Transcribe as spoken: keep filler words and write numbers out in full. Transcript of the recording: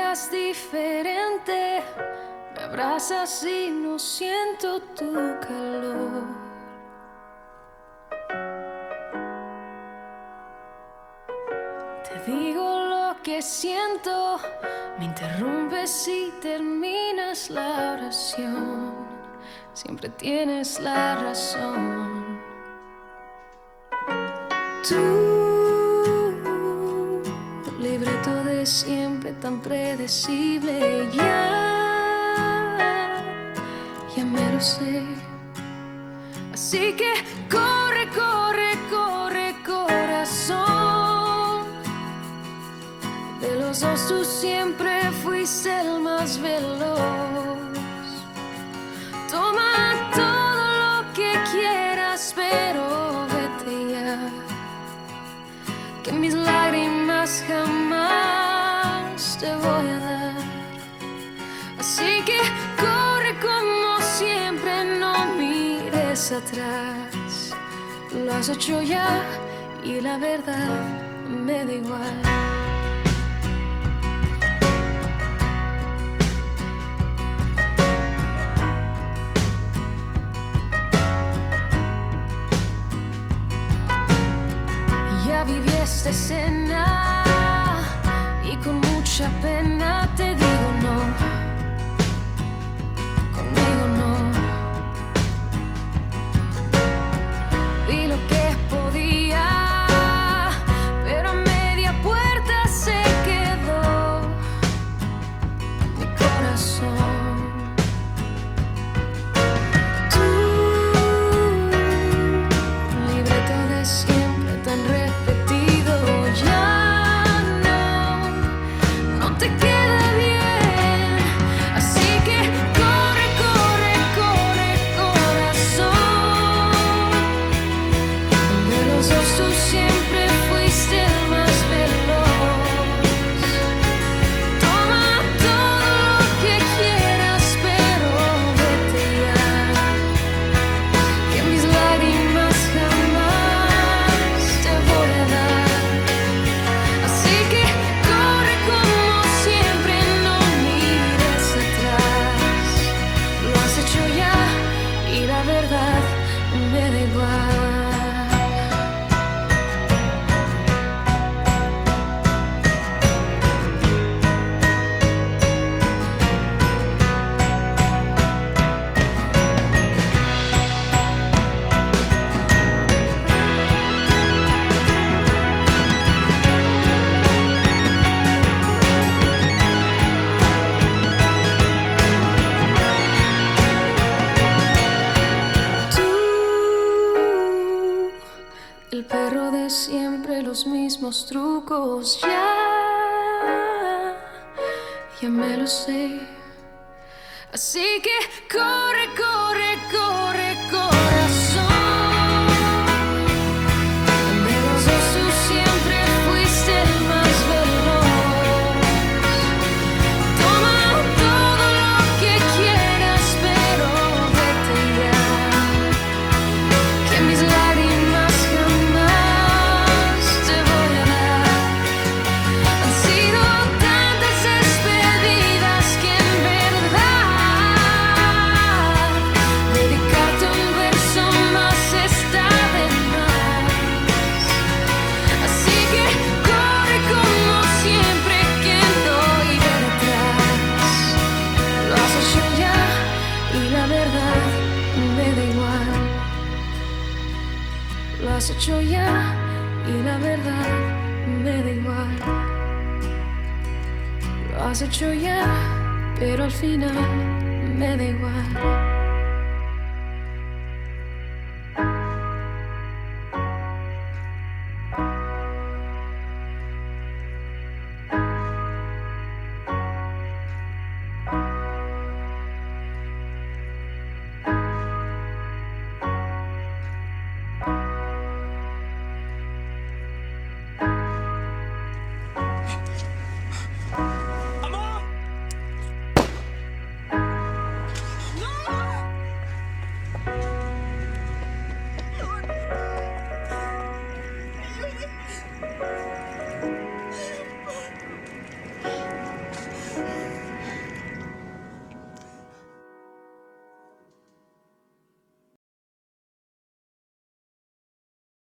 miras diferente, me abrazas y no siento tu calor. Te digo lo que siento, me interrumpes y terminas la oración. Siempre tienes la razón. Tú, libreto de siempre tan predecible, ya, ya me lo sé. Así que corre, corre, corre, corazón. De los dos tú siempre fuiste el más veloz. Toma todo lo que quieras, pero vete ya, que mis lágrimas jamás te voy a dar. Así que corre como siempre, no mires atrás. Lo has hecho ya y la verdad me da igual. Ya viví esta escena y con mucha pena te digo no, conmigo no. Vi lo que podía, pero a media puerta se quedó mi corazón. Tú, libreto de siempre tan repetido, ya no, no te queda bien. Así que corre, corre, corre, corazón. De los dos tú siempre fuiste el más veloz. Toma todo lo que quieras, pero vete ya, que mis lágrimas jamás te voy a dar. Así que corre como siempre, no mires atrás. Lo has hecho ya y la verdad me da igual. Tú, el perro de siempre, los mismos trucos, ya, ya me lo sé. Así que corre, corre, corre, corazón. De los dos tú siempre fuiste el más veloz. Toma todo lo que quieras, pero vete ya, que mis lágrimas jamás te voy a dar. Han sido tantas despedidas que en verdad dedicarte un verso más está de más. Así que corre como siempre, que no iré detrás. Lo has hecho ya y la verdad me da igual. Lo has hecho ya y la verdad me da igual. Lo has hecho ya, pero al final me da igual.